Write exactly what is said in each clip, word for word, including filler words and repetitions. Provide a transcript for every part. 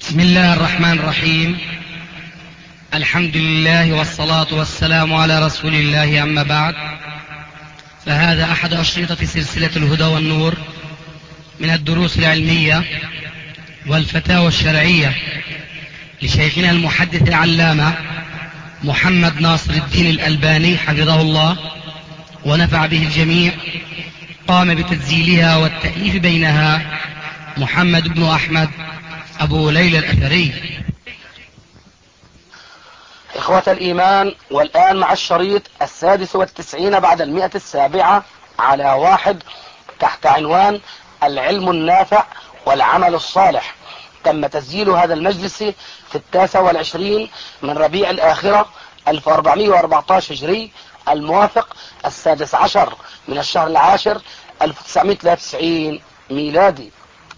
بسم الله الرحمن الرحيم. الحمد لله والصلاة والسلام على رسول الله، أما بعد، فهذا أحد أشرطة سلسلة الهدى والنور من الدروس العلمية والفتاوى الشرعية لشيخنا المحدث العلامة محمد ناصر الدين الألباني حفظه الله ونفع به الجميع. قام بتسجيلها والتأليف بينها محمد بن أحمد أبو ليلى الأثري. إخوة الإيمان، والآن مع الشريط السادس والتسعين بعد المئة السابعة على واحد تحت عنوان العلم النافع والعمل الصالح. تم تسجيل هذا المجلس في التاسع والعشرين من ربيع الآخرة ألف وأربعمائة وأربعة عشر هجري، الموافق السادس عشر من الشهر العاشر ألف وتسعمائة وثلاثة وتسعين ميلادي.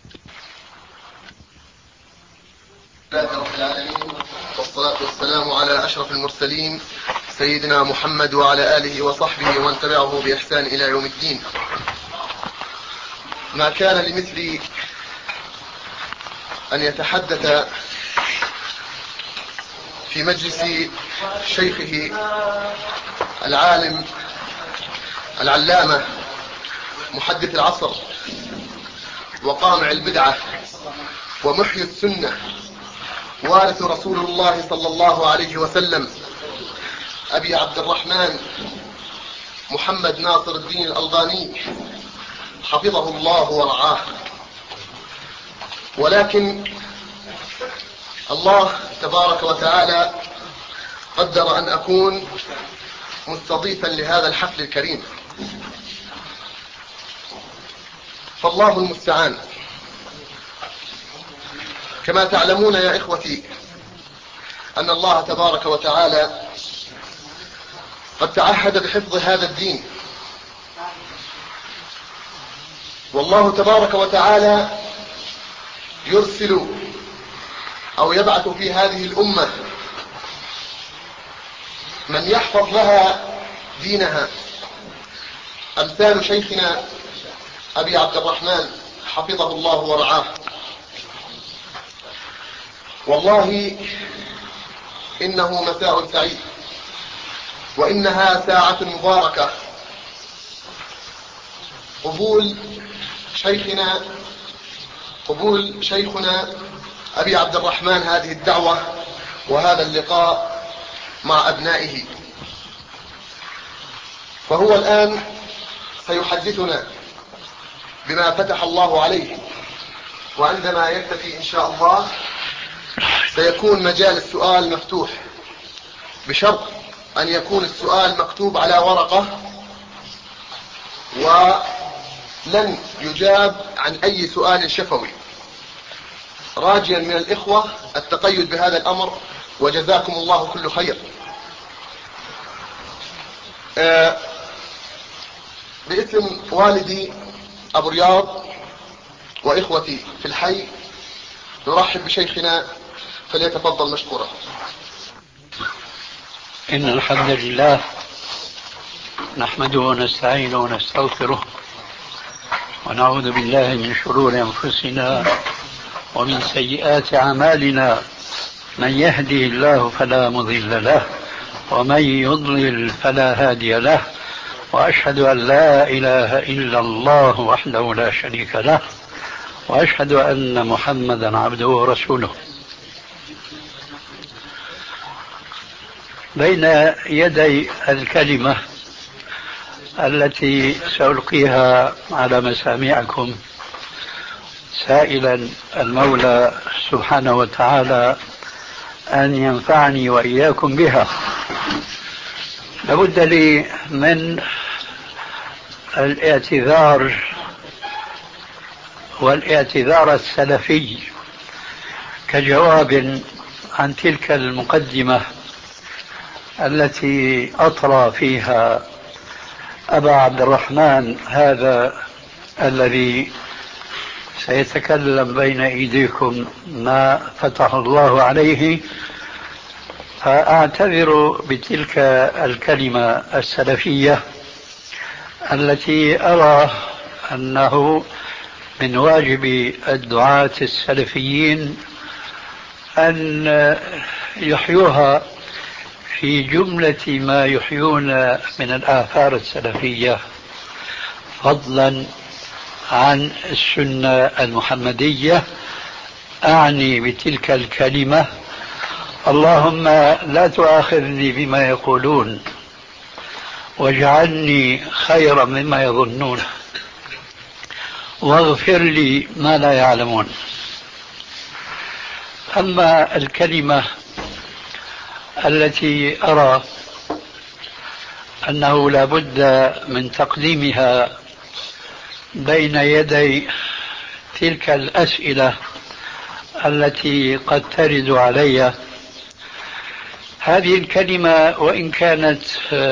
لله رب العالمين، والصلاة والسلام على أشرف المرسلين سيدنا محمد وعلى آله وصحبه ومن تبعه بإحسان إلى يوم الدين. ما كان لمثلي أن يتحدث في مجلس شيخه العالم العلامة محدث العصر وقامع البدعة ومحيي السنة وارث رسول الله صلى الله عليه وسلم أبي عبد الرحمن محمد ناصر الدين الألباني حفظه الله ورعاه. ولكن الله تبارك وتعالى قدر أن أكون مستضيفا لهذا الحفل الكريم، فالله المستعان. كما تعلمون يا إخوتي أن الله تبارك وتعالى قد تعهد بحفظ هذا الدين، والله تبارك وتعالى يرسل أو يبعث في هذه الأمة من يحفظ لها دينها، أمثال شيخنا أبي عبد الرحمن حفظه الله ورعاه. والله إنه مساء سعيد، وإنها ساعة مباركة، قبول شيخنا قبول شيخنا أبي عبد الرحمن هذه الدعوة وهذا اللقاء مع أبنائه. فهو الآن سيحدثنا بما فتح الله عليه، وعندما يكتفي إن شاء الله سيكون مجال السؤال مفتوح، بشرط أن يكون السؤال مكتوب على ورقة ولن يجاب عن أي سؤال شفوي، راجيا من الإخوة التقيد بهذا الأمر، وجزاكم الله كل خير. آه باسم والدي أبو رياض وإخوتي في الحي نرحب بشيخنا، فليتفضل مشكورا. إن الحمد لله نحمده ونستعينه ونستغفره ونعوذ بالله من شرور أنفسنا ومن سيئات أعمالنا. من يهده الله فلا مضل له ومن يضلل فلا هادي له، وأشهد أن لا إله إلا الله وحده لا شريك له، وأشهد أن محمدا عبده ورسوله. بين يدي الكلمة التي سألقيها على مسامعكم سائلا المولى سبحانه وتعالى أن ينفعني وإياكم بها، لابد لي من الاعتذار والاعتذار السلفي كجواب عن تلك المقدمة التي أطرى فيها أبا عبد الرحمن هذا الذي سيتكلم بين أيديكم ما فتح الله عليه. فأعتذر بتلك الكلمة السلفية التي أرى أنه من واجب الدعاة السلفيين أن يحيوها في جملة ما يحيون من الآثار السلفية، فضلا عن السنة المحمدية. أعني بتلك الكلمة اللهم لا تؤاخذني بما يقولون واجعلني خيرا مما يظنون واغفر لي ما لا يعلمون. أما الكلمة التي أرى أنه لا بد من تقديمها بين يدي تلك الأسئلة التي قد ترد علي، هذه الكلمة وإن كانت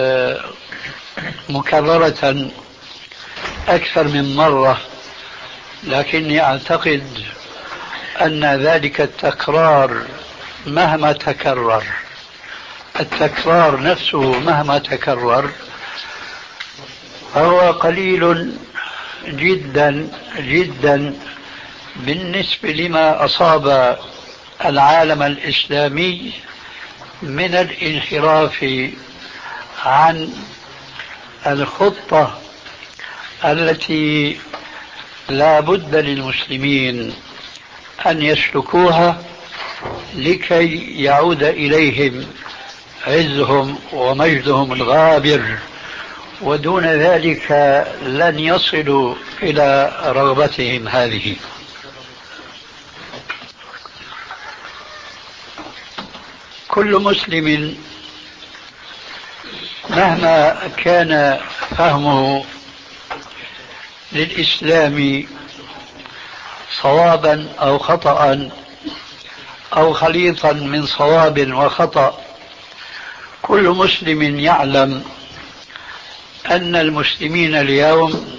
مكررة أكثر من مرة، لكني أعتقد أن ذلك التكرار مهما تكرر، التكرار نفسه مهما تكرر فهو قليل جدا جدا بالنسبة لما أصاب العالم الإسلامي من الانحراف عن الخطة التي لا بد للمسلمين أن يسلكوها لكي يعود إليهم عزهم ومجدهم الغابر، ودون ذلك لن يصلوا إلى رغبتهم هذه. كل مسلم مهما كان فهمه للإسلام صوابا أو خطأ أو خليطا من صواب وخطأ، كل مسلم يعلم أن المسلمين اليوم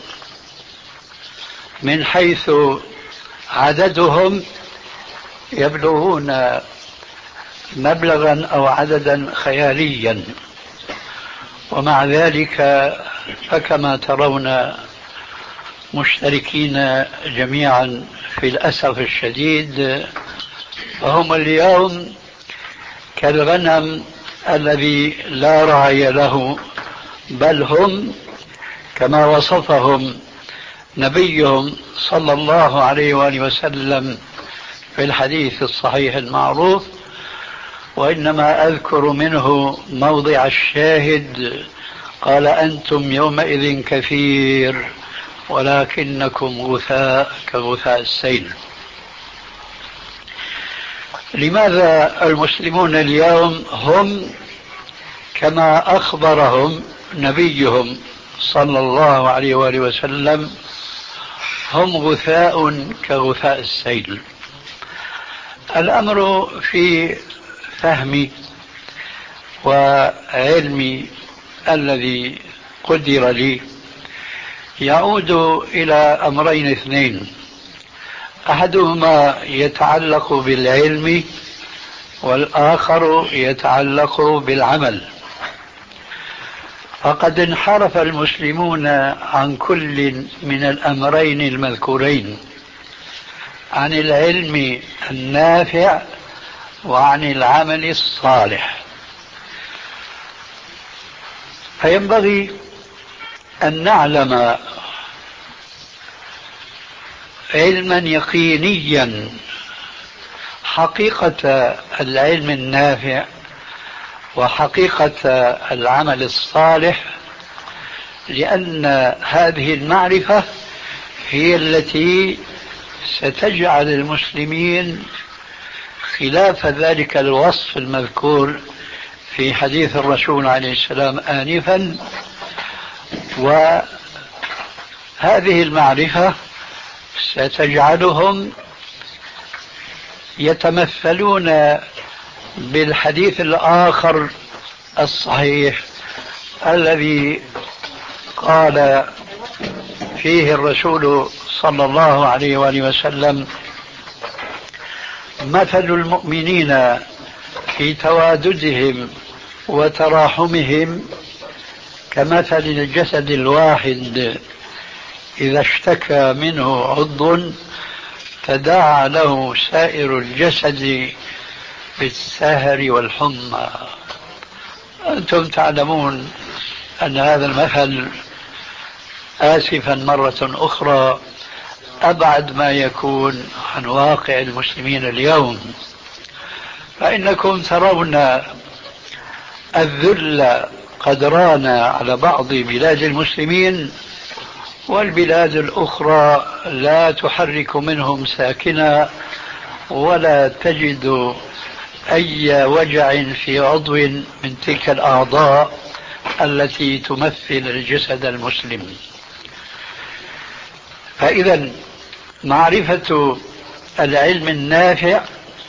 من حيث عددهم يبلغون مبلغا أو عددا خياليا، ومع ذلك فكما ترون مشتركين جميعا في الأسف الشديد، فهم اليوم كالغنم الذي لا رعي له، بل هم كما وصفهم نبيهم صلى الله عليه وآله وسلم في الحديث الصحيح المعروف، وإنما أذكر منه موضع الشاهد، قال أنتم يومئذ كثير ولكنكم غثاء كغثاء السيل. لماذا المسلمون اليوم هم كما أخبرهم نبيهم صلى الله عليه وآله وسلم هم غثاء كغثاء السيل؟ الأمر في فهمي وعلمي الذي قدر لي يعود إلى أمرين اثنين، أحدهما يتعلق بالعلم والآخر يتعلق بالعمل. فقد انحرف المسلمون عن كل من الأمرين المذكورين، عن العلم النافع وعن العمل الصالح. فينبغي أن نعلم علما يقينيا حقيقة العلم النافع وحقيقة العمل الصالح، لأن هذه المعرفة هي التي ستجعل المسلمين خلاف ذلك الوصف المذكور في حديث الرسول عليه السلام آنفا. وهذه المعرفة ستجعلهم يتمثلون بالحديث الآخر الصحيح الذي قال فيه الرسول صلى الله عليه وآله وسلم: مثل المؤمنين في تواددهم وتراحمهم كمثل الجسد الواحد إذا اشتكى منه عضو تداعى له سائر الجسد في السهر والحمى. أنتم تعلمون أن هذا المثل آسفا مرة أخرى أبعد ما يكون عن واقع المسلمين اليوم، فإنكم ترون الذل قد ران على بعض بلاد المسلمين، والبلاد الأخرى لا تحرك منهم ساكنا ولا تجد أي وجع في عضو من تلك الأعضاء التي تمثل الجسد المسلم. فإذا معرفة العلم النافع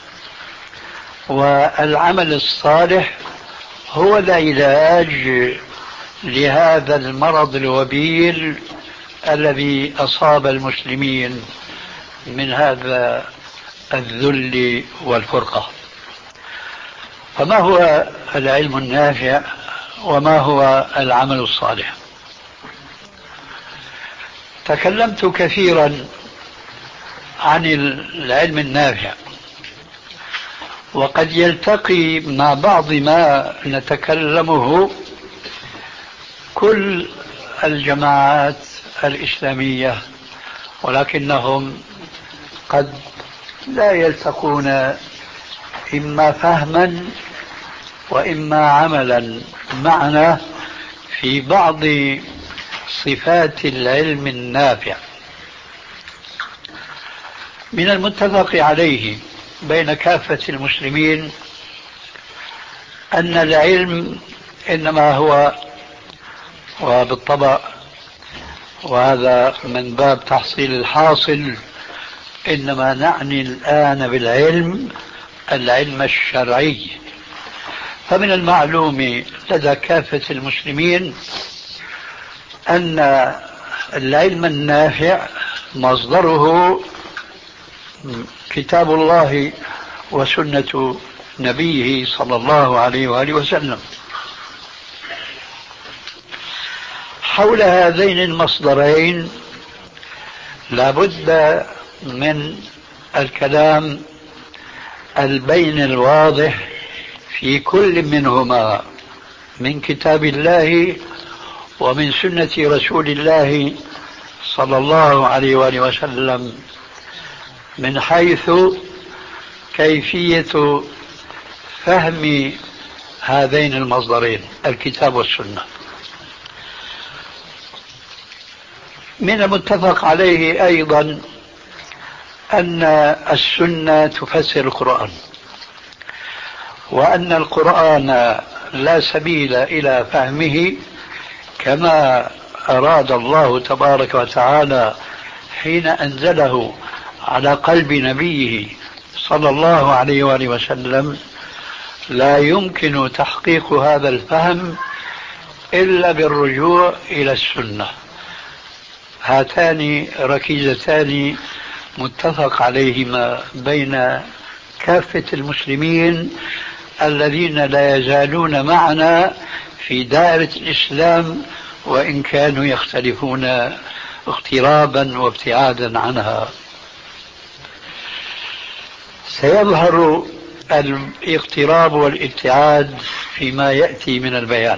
والعمل الصالح هو العلاج لهذا المرض الوبيل الذي أصاب المسلمين من هذا الذل والفرقة. فما هو العلم النافع وما هو العمل الصالح؟ تكلمت كثيرا عن العلم النافع، وقد يلتقي مع بعض ما نتكلمه كل الجماعات الإسلامية، ولكنهم قد لا يلتقون إما فهما وإما عملا معنا في بعض صفات العلم النافع. من المتفق عليه بين كافة المسلمين أن العلم إنما هو، وبالطبع وهذا من باب تحصيل الحاصل، إنما نعني الآن بالعلم العلم الشرعي. فمن المعلوم لدى كافة المسلمين أن العلم النافع مصدره كتاب الله وسنة نبيه صلى الله عليه وآله وسلم. حول هذين المصدرين لابد من الكلام البين الواضح في كل منهما من كتاب الله ومن سنة رسول الله صلى الله عليه وآله وسلم، من حيث كيفية فهم هذين المصدرين الكتاب والسنة. من المتفق عليه أيضا أن السنة تفسر القرآن، وأن القرآن لا سبيل إلى فهمه كما أراد الله تبارك وتعالى حين أنزله على قلب نبيه صلى الله عليه وآله وسلم. لا يمكن تحقيق هذا الفهم إلا بالرجوع إلى السنة. هاتان ركيزتان متفق عليهما بين كافة المسلمين الذين لا يزالون معنا في دائرة الإسلام، وإن كانوا يختلفون اقترابا وابتعادا عنها. سيظهر الاقتراب والابتعاد فيما يأتي من البيان.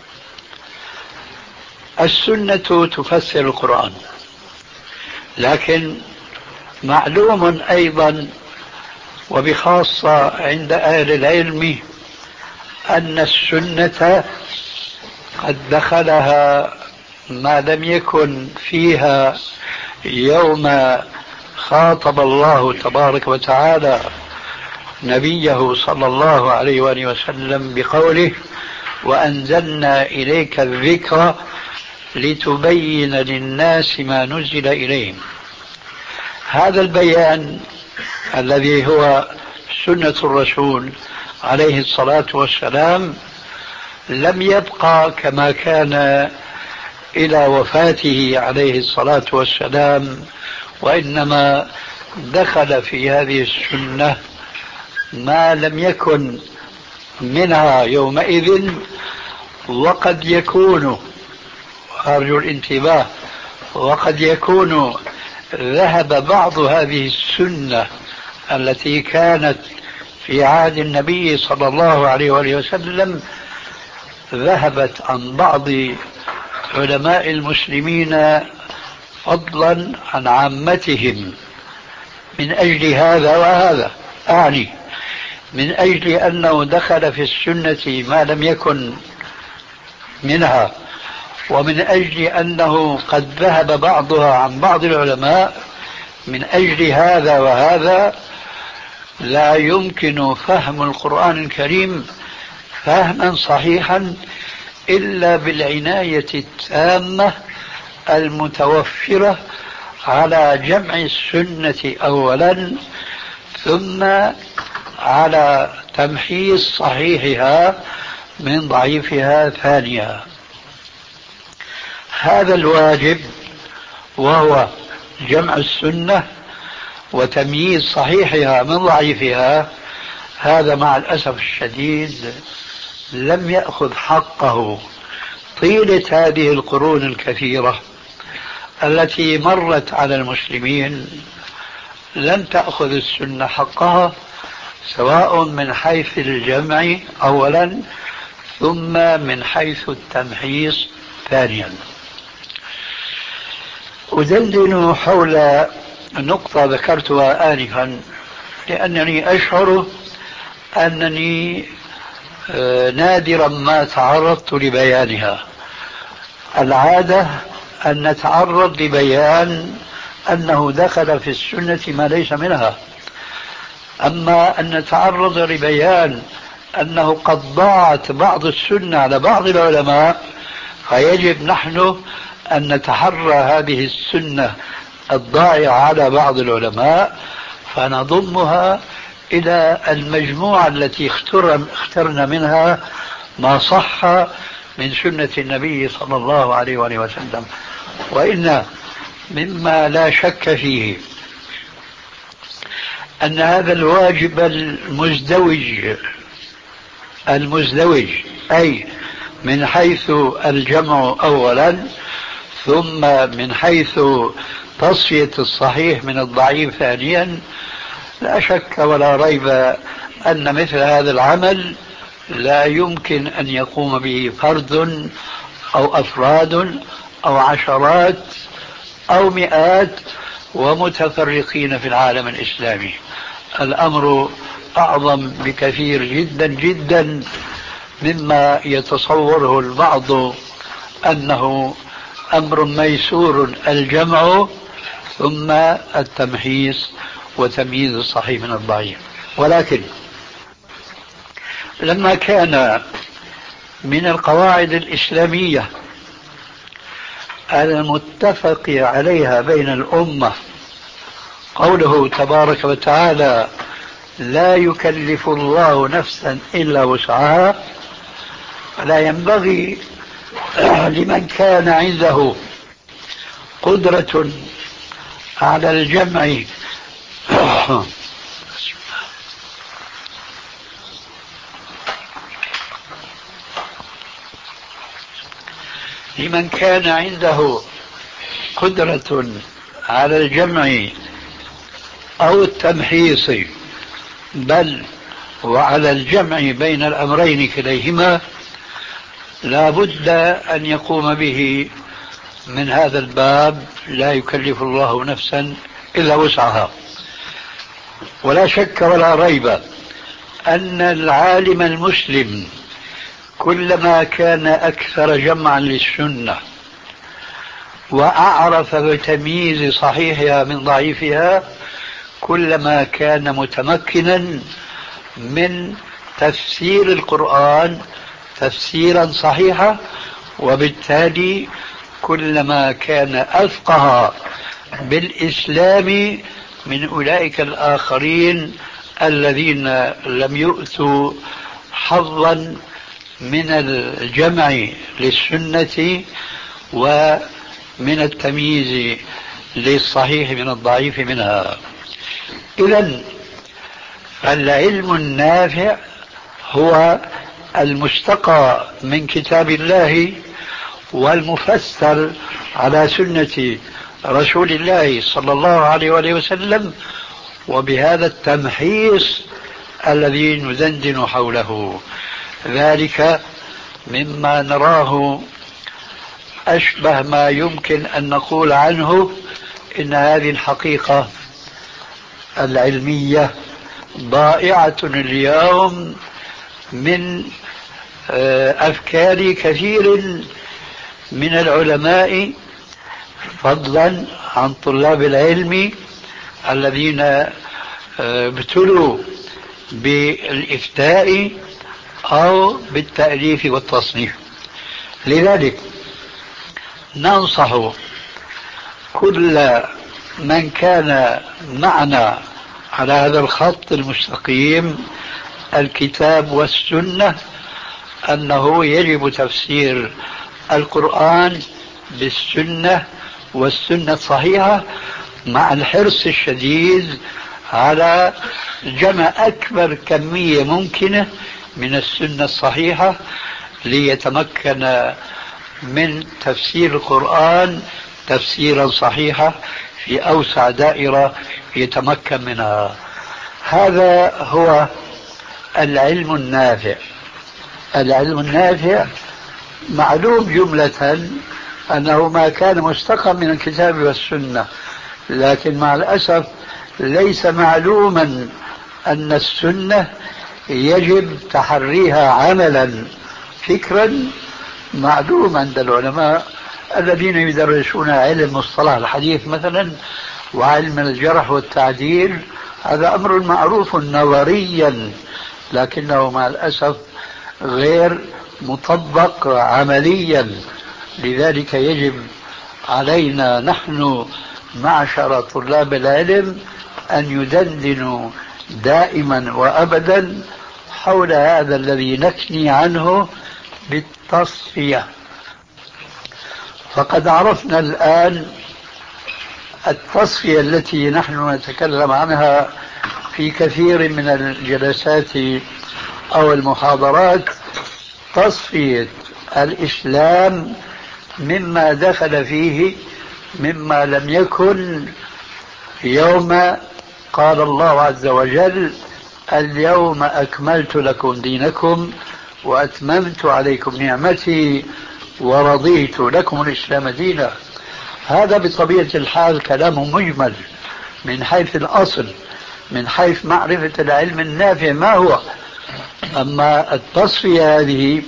السنة تفسر القرآن، لكن معلوم أيضا وبخاصة عند أهل العلم أن السنة قد دخلها ما لم يكن فيها يوم خاطب الله تبارك وتعالى نبيه صلى الله عليه وآله وسلم بقوله: وأنزلنا إليك الذكر لتبين للناس ما نزل إليهم. هذا البيان الذي هو سنة الرسول عليه الصلاة والسلام لم يبقى كما كان إلى وفاته عليه الصلاة والسلام، وإنما دخل في هذه السنة ما لم يكن منها يومئذ، وقد يكون، أرجو الانتباه، وقد يكون ذهب بعض هذه السنة التي كانت في في عهد النبي صلى الله عليه وآله وسلم ذهبت عن بعض علماء المسلمين فضلا عن عامتهم من أجل هذا وهذا. أعني من أجل أنه دخل في السنة ما لم يكن منها، ومن أجل أنه قد ذهب بعضها عن بعض العلماء. من أجل هذا وهذا لا يمكن فهم القرآن الكريم فهما صحيحا إلا بالعناية التامة المتوفرة على جمع السنة أولا، ثم على تمحيص صحيحها من ضعيفها ثانيا. هذا الواجب وهو جمع السنة وتمييز صحيحها من ضعيفها، هذا مع الأسف الشديد لم يأخذ حقه طيلة هذه القرون الكثيرة التي مرت على المسلمين. لم تأخذ السنة حقها، سواء من حيث الجمع أولا ثم من حيث التمحيص ثانيا. أدندن حول نقطة ذكرتها آنفا لأنني أشعر أنني نادرا ما تعرضت لبيانها. العادة أن نتعرض لبيان أنه دخل في السنة ما ليس منها، أما أن نتعرض لبيان أنه قد ضاعت بعض السنة على بعض العلماء، فيجب نحن أن نتحرى هذه السنة الضائعة على بعض العلماء فنضمها إلى المجموعة التي اخترنا منها ما صح من سنة النبي صلى الله عليه وآله وسلم. وإن مما لا شك فيه أن هذا الواجب المزدوج المزدوج أي من حيث الجمع أولا ثم من حيث تصفية الصحيح من الضعيف ثانيا، لا شك ولا ريب أن مثل هذا العمل لا يمكن أن يقوم به فرد أو أفراد أو عشرات أو مئات ومتفرقين في العالم الإسلامي. الأمر أعظم بكثير جدا جدا مما يتصوره البعض أنه أمر ميسور الجمع ثم التمحيص وتمييز الصحيح من الضعيف. ولكن لما كان من القواعد الإسلامية المتفق عليها بين الأمة قوله تبارك وتعالى لا يكلف الله نفسا إلا وسعها، فلا ينبغي لمن كان عنده قدرة على الجمع لمن كان عنده قدرة على الجمع أو التمحيص بل وعلى الجمع بين الأمرين كليهما، لا بد أن يقوم به من هذا الباب لا يكلف الله نفسا إلا وسعها. ولا شك ولا ريب أن العالم المسلم كلما كان أكثر جمعا للسنة وأعرف بتمييز صحيحها من ضعيفها كلما كان متمكنا من تفسير القرآن تفسيرا صحيحا، وبالتالي كلما كان أفقه بالإسلام من أولئك الآخرين الذين لم يؤتوا حظا من الجمع للسنة ومن التمييز للصحيح من الضعيف منها. إذن العلم النافع هو المستقى من كتاب الله والمفسر على سنة رسول الله صلى الله عليه وآله وسلم، وبهذا التمحيص الذي ندندن حوله. ذلك مما نراه أشبه ما يمكن أن نقول عنه إن هذه الحقيقة العلمية ضائعة اليوم من أفكار كثير من العلماء، فضلا عن طلاب العلم الذين ابتلوا بالإفتاء أو بالتأليف والتصنيف. لذلك ننصح كل من كان معنا على هذا الخط المستقيم الكتاب والسنة أنه يجب تفسير القرآن بالسنة والسنة الصحيحة، مع الحرص الشديد على جمع أكبر كمية ممكنة من السنة الصحيحة ليتمكن من تفسير القرآن تفسيرا صحيحا في أوسع دائرة يتمكن منها. هذا هو العلم النافع. العلم النافع معلوم جملة أنه ما كان مستقى من الكتاب والسنة، لكن مع الأسف ليس معلوما أن السنة يجب تحريها عملا فكرا معلوم عند العلماء الذين يدرسون علم مصطلح الحديث مثلا وعلم الجرح والتعديل. هذا أمر معروف نظريا، لكنه مع الأسف غير مطبق عمليا. لذلك يجب علينا نحن معشر طلاب العلم أن يدندنوا دائما وأبدا حول هذا الذي نكني عنه بالتصفية. فقد عرفنا الآن التصفية التي نحن نتكلم عنها في كثير من الجلسات أو المحاضرات، تصفية الإسلام مما دخل فيه مما لم يكن يوم قال الله عز وجل اليوم أكملت لكم دينكم وأتممت عليكم نعمتي ورضيت لكم الإسلام دينا. هذا بطبيعة الحال كلام مجمل من حيث الأصل، من حيث معرفة العلم النافع ما هو. أما التصفية هذه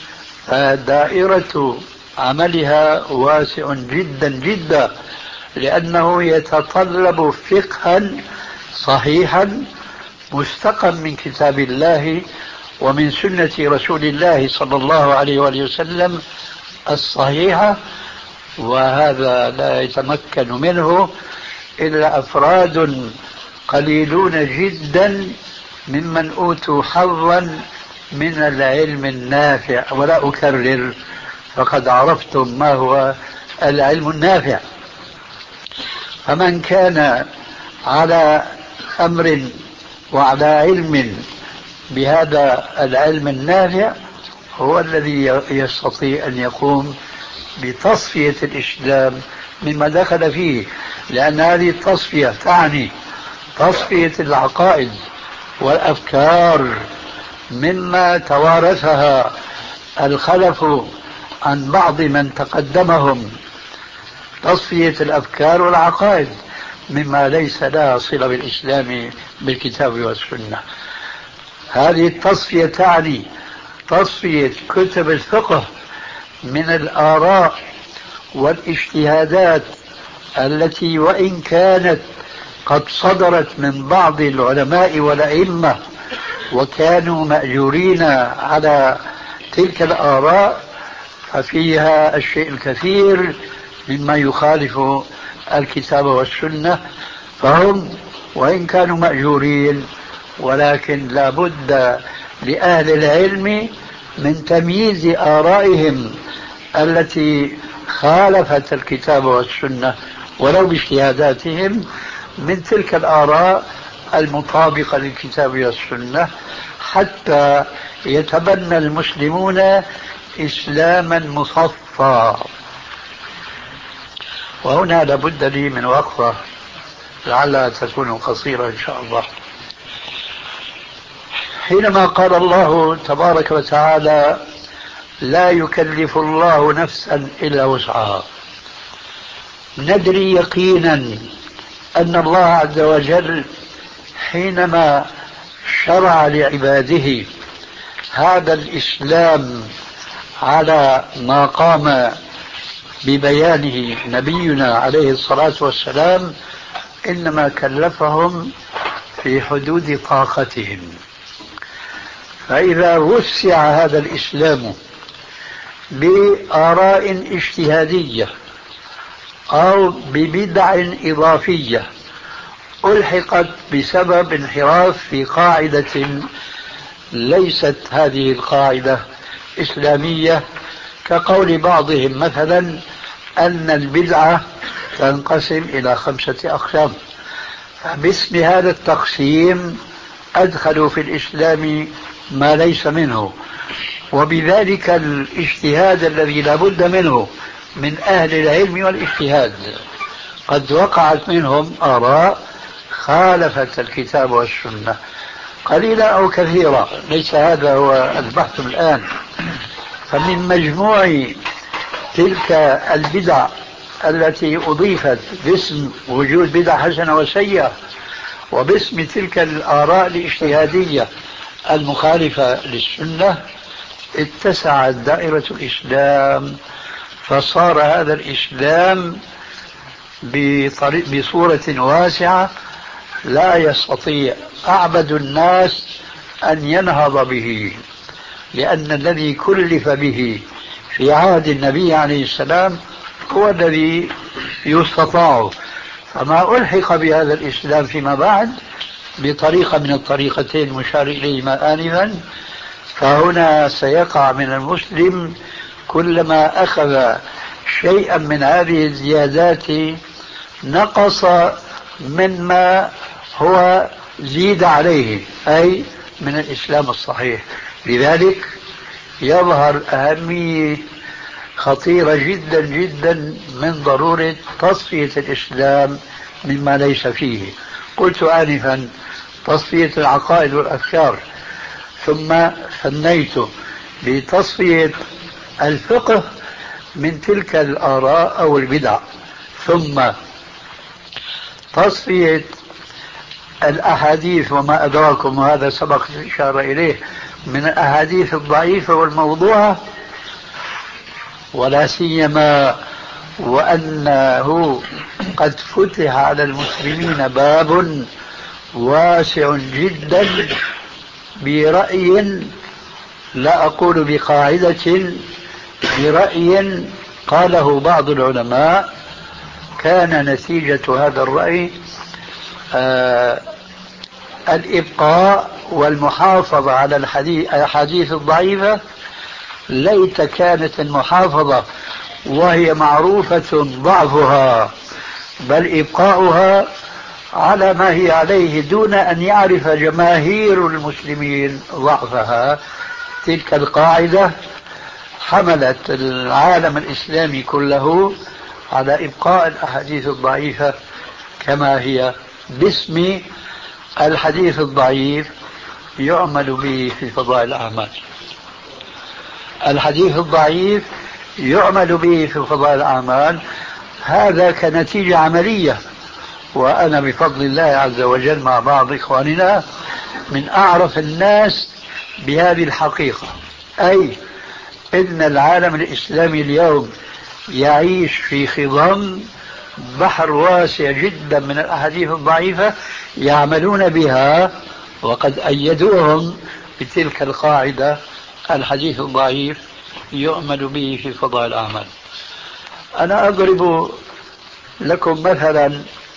دائرة عملها واسع جدا جدا، لأنه يتطلب فقها صحيحا مستقى من كتاب الله ومن سنة رسول الله صلى الله عليه وآله وسلم الصحيحة، وهذا لا يتمكن منه إلا أفراد قليلون جدا ممن أوتوا حظا من العلم النافع. ولا أكرر، فقد عرفتم ما هو العلم النافع. فمن كان على أمر وعلى علم بهذا العلم النافع هو الذي يستطيع أن يقوم بتصفية الإسلام مما دخل فيه، لأن هذه التصفية تعني تصفية العقائد والأفكار مما توارثها الخلف عن بعض من تقدمهم، تصفية الأفكار والعقائد مما ليس لها صلة بالإسلام بالكتاب والسنة. هذه التصفية تعني تصفية كتب الفقه من الآراء والاجتهادات التي وإن كانت قد صدرت من بعض العلماء والأئمة وكانوا مأجورين على تلك الآراء، ففيها الشيء الكثير مما يخالف الكتاب والسنة، فهم وإن كانوا مأجورين ولكن لا بد لأهل العلم من تمييز آرائهم التي خالفت الكتاب والسنة ولو باجتهاداتهم من تلك الآراء المطابقة للكتاب والسنة، حتى يتبنى المسلمون إسلاما مصفى. وهنا لابد لي من وقفة لعلها تكون قصيرة إن شاء الله. حينما قال الله تبارك وتعالى لا يكلف الله نفسا إلا وسعها، ندري يقينا أن الله عز وجل حينما شرع لعباده هذا الإسلام على ما قام ببيانه نبينا عليه الصلاة والسلام إنما كلفهم في حدود طاقتهم. فإذا وسع هذا الإسلام بآراء اجتهادية أو ببدع إضافية ألحقت بسبب انحراف في قاعدة ليست هذه القاعدة إسلامية، كقول بعضهم مثلا أن البدعة تنقسم إلى خمسة أقسام، باسم هذا التقسيم أدخلوا في الإسلام ما ليس منه، وبذلك الاجتهاد الذي لا بد منه من أهل العلم والاجتهاد قد وقعت منهم آراء خالفت الكتاب والسنة قليلا أو كثيرا، ليس هذا هو البحث الآن. فمن مجموع تلك البدع التي أضيفت باسم وجود بدع حسنة وسيئة وباسم تلك الآراء الاجتهادية المخالفة للسنة اتسعت دائرة الإسلام، فصار هذا الإسلام بصورة واسعة لا يستطيع أعبد الناس أن ينهض به، لأن الذي كلف به في عهد النبي عليه السلام هو الذي يستطاع. فما ألحق بهذا الإسلام فيما بعد بطريقة من الطريقتين المشار إليهما آنفا، فهنا سيقع من المسلم كلما أخذ شيئا من هذه الزيادات نقص مما هو زيد عليه، أي من الإسلام الصحيح. لذلك يظهر أهمية خطيرة جدا جدا من ضرورة تصفية الإسلام مما ليس فيه. قلت آنفا تصفية العقائد والأفكار، ثم ثنيت بتصفية الفقه من تلك الآراء أو البدع، ثم تصفية الأحاديث وما أدراكم، وهذا سبق الإشارة إليه، من الأحاديث الضعيفة والموضوعة، ولا سيما وأنه قد فتح على المسلمين باب واسع جدا برأي، لا أقول بقاعدة، برأي قاله بعض العلماء كان نتيجة هذا الرأي آه الإبقاء والمحافظة على الأحاديث الضعيفة. ليت كانت المحافظة وهي معروفة ضعفها، بل إبقاؤها على ما هي عليه دون أن يعرف جماهير المسلمين ضعفها. تلك القاعدة حملت العالم الإسلامي كله على إبقاء الأحاديث الضعيفة كما هي، باسم الحديث الضعيف يعمل به في فضائل الأعمال. الحديث الضعيف يعمل به في فضائل الأعمال، هذا كنتيجة عملية. وأنا بفضل الله عز وجل مع بعض إخواننا من أعرف الناس بهذه الحقيقة، أي إن العالم الإسلامي اليوم يعيش في خضم بحر واسع جدا من الأحاديث الضعيفة يعملون بها، وقد أيدوهم بتلك القاعدة الحديث الضعيف يؤمل به في فضائل الأعمال. أنا أضرب لكم مثلا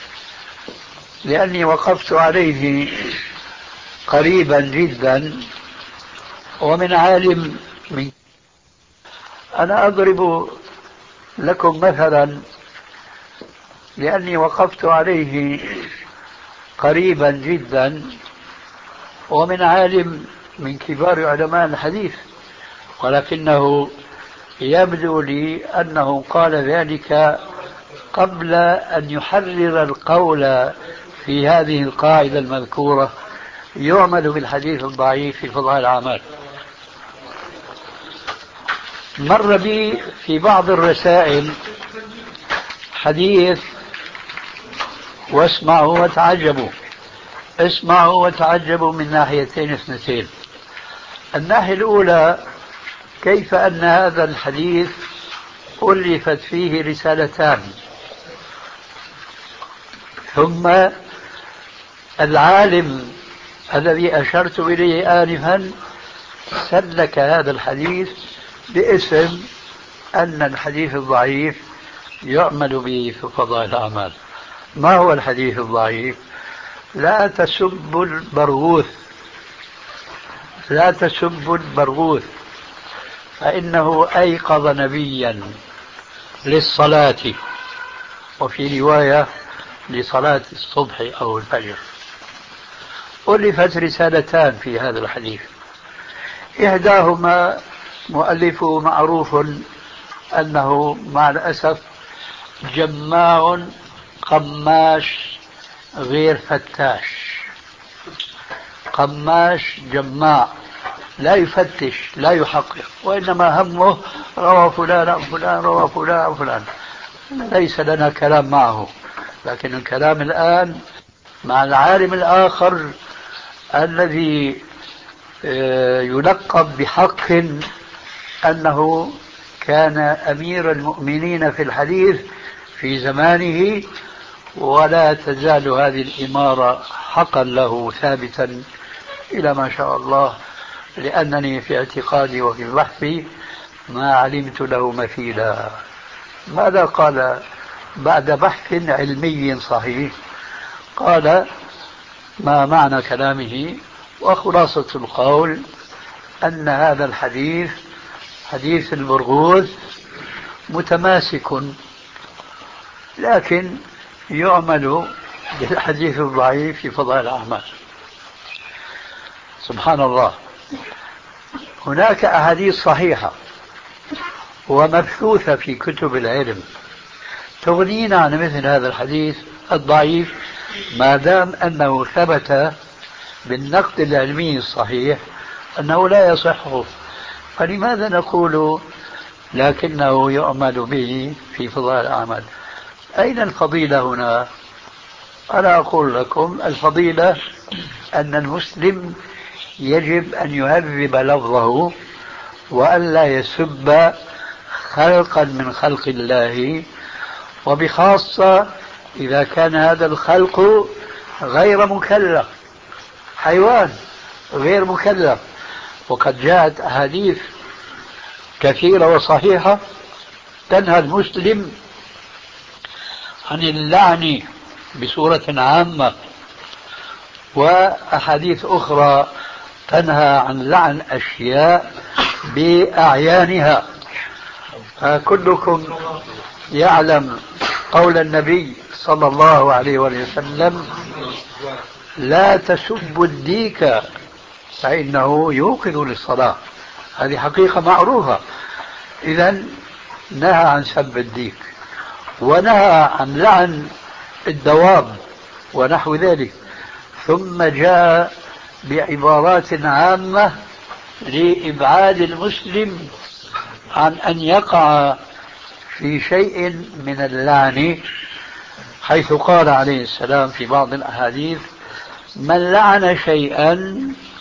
لأني وقفت عليه قريبا جدا ومن عالم من أنا أضرب لكم مثلا لأني وقفت عليه قريبا جدا ومن عالم من كبار علماء الحديث، ولكنه يبدو لي أنه قال ذلك قبل أن يحرر القول في هذه القاعدة المذكورة يعمل بالحديث الضعيف في فضائل الأعمال. مر بي في بعض الرسائل حديث، واسمعوا وتعجبوا، اسمعوا وتعجبوا من ناحيتين اثنتين. الناحية الأولى كيف أن هذا الحديث ألفت فيه رسالتان، ثم العالم الذي أشرت إليه آنفا سلك هذا الحديث باسم أن الحديث الضعيف يعمل به في فضائل الأعمال. ما هو الحديث الضعيف؟ لا تسبوا البرغوث، لا تسبوا البرغوث، فإنه أيقظ نبيا للصلاة، وفي رواية لصلاة الصبح أو الفجر. ألفت رسالتان في هذا الحديث، إحداهما مؤلفه معروف أنه مع الأسف جماع قماش غير فتاش، قماش جماع لا يفتش لا يحقق، وإنما همه روى فلان أو فلان روى فلان أو فلان، ليس لنا كلام معه. لكن الكلام الآن مع العالم الآخر الذي يلقب بحق أنه كان أمير المؤمنين في الحديث في زمانه، ولا تزال هذه الإمارة حقا له ثابتا إلى ما شاء الله، لأنني في اعتقادي وفي بحثي ما علمت له مثيلا. ماذا قال بعد بحث علمي صحيح؟ قال ما معنى كلامه وخلاصة القول أن هذا الحديث حديث البرغوث متماسك، لكن يعمل بالحديث الضعيف في فضائل الأعمال. سبحان الله، هناك أحاديث صحيحة ومبثوثة في كتب العلم تغنينا عن مثل هذا الحديث الضعيف، ما دام أنه ثبت بالنقد العلمي الصحيح أنه لا يصح، فلماذا نقول لكنه يعمل به في فضائل الأعمال؟ أين الفضيلة هنا؟ أنا أقول لكم الفضيلة أن المسلم يجب أن يهذب لفظه وأن لا يسب خلقا من خلق الله، وبخاصة إذا كان هذا الخلق غير مكلف، حيوان غير مكلف. وقد جاءت أحاديث كثيرة وصحيحة تنهى المسلم عن اللعن بصورة عامة، وأحاديث أخرى تنهى عن لعن أشياء بأعيانها. فكلكم يعلم قول النبي صلى الله عليه وسلم لا تسبوا الديك فإنه يوقظ للصلاة، هذه حقيقة معروفة. إذن نهى عن سب الديك، ونهى عن لعن الدواب ونحو ذلك، ثم جاء بعبارات عامة لإبعاد المسلم عن أن يقع في شيء من اللعن، حيث قال عليه السلام في بعض الأحاديث من لعن شيئا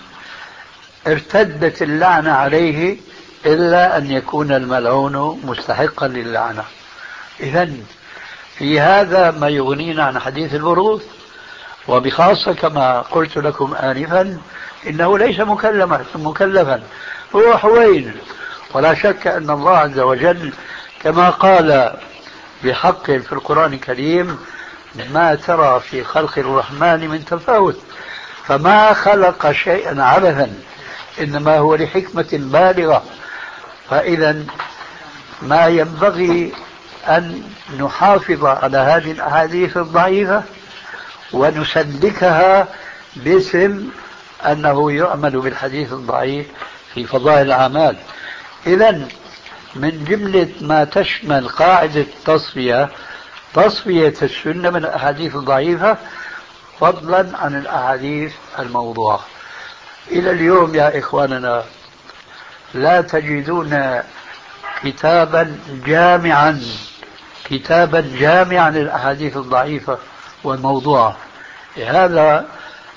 ارتدت اللعنة عليه إلا أن يكون الملعون مستحقا للعنة. إذن في هذا ما يغنينا عن حديث البروث، وبخاصة كما قلت لكم آنفا إنه ليس مكلفا مكلفا هو حوين. ولا شك أن الله عز وجل كما قال بحق في القرآن الكريم ما ترى في خلق الرحمن من تفاوت، فما خلق شيئا عبثا، إنما هو لحكمة بالغة. فإذا ما ينبغي أن نحافظ على هذه الأحاديث الضعيفة ونسلكها باسم أنه يعمل بالحديث الضعيف في فضائل الأعمال. إذن من جملة ما تشمل قاعدة التصفية تصفية السنة من الأحاديث الضعيفة، فضلا عن الأحاديث الموضوعة. إلى اليوم يا إخواننا لا تجدون كتابا جامعا كتابا جامعا للأحاديث الضعيفة والموضوعة. هذا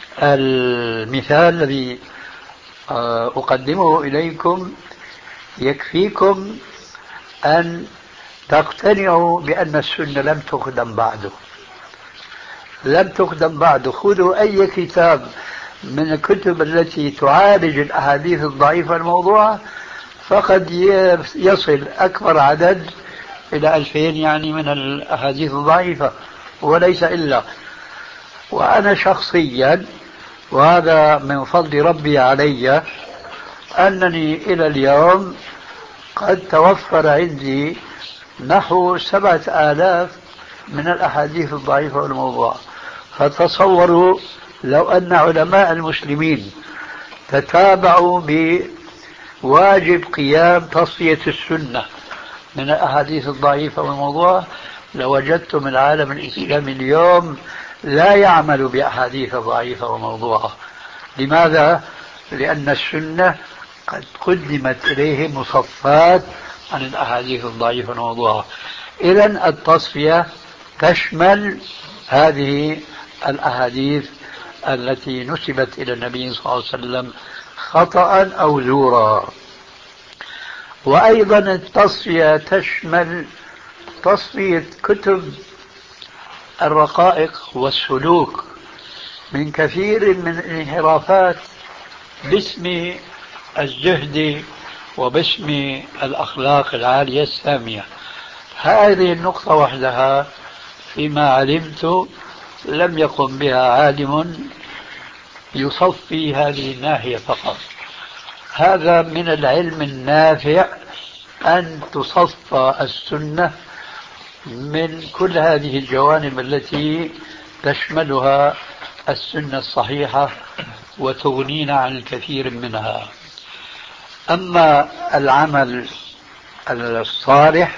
المثال الذي أقدمه إليكم يكفيكم أن تقتنعوا بأن السنة لم تقدم بعده لم تقدم بعده. خذوا أي كتاب من الكتب التي تعالج الأحاديث الضعيفة الموضوعة فقد يصل أكبر عدد إلى ألفين يعني من الأحاديث الضعيفة وليس إلا. وأنا شخصيا وهذا من فضل ربي علي أنني إلى اليوم قد توفر عندي نحو سبعة آلاف من الأحاديث الضعيفة والموضوعة. فتصوروا لو أن علماء المسلمين تتابعوا بواجب قيام تصفية السنة من الأحاديث الضعيفة والموضوعة لوجدتم العالم الإسلامي اليوم لا يعمل بأحاديث ضعيفة وموضوعة. لماذا؟ لأن السنة قد قدمت إليه مصفات عن الأحاديث الضعيفة والموضوعة. إذن التصفية تشمل هذه الأحاديث التي نسبت إلى النبي صلى الله عليه وسلم خطأ أو زورا. وأيضا التصفية تشمل تصفية كتب الرقائق والسلوك من كثير من الانحرافات باسم الزهد وباسم الأخلاق العالية السامية. هذه النقطة وحدها فيما علمت لم يقم بها عالم يصفي هذه الناحية فقط. هذا من العلم النافع أن تصفى السنة من كل هذه الجوانب التي تشملها السنة الصحيحة وتغنينا عن الكثير منها. أما العمل الصالح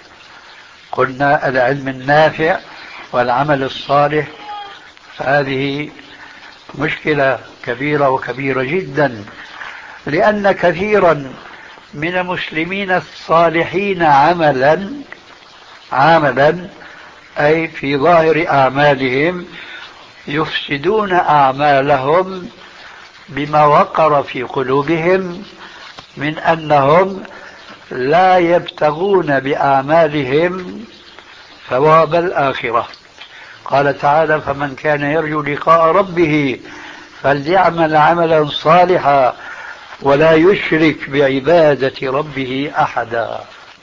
قلنا العلم النافع والعمل الصالح فهذه مشكلة كبيرة وكبيرة جدا، لأن كثيرا من المسلمين الصالحين عملا عملا أي في ظاهر أعمالهم يفسدون أعمالهم بما وقر في قلوبهم من أنهم لا يبتغون بأعمالهم ثواب الآخرة. قال تعالى: فمن كان يرجو لقاء ربه فليعمل عملا صالحا ولا يشرك بعبادة ربه أحدا.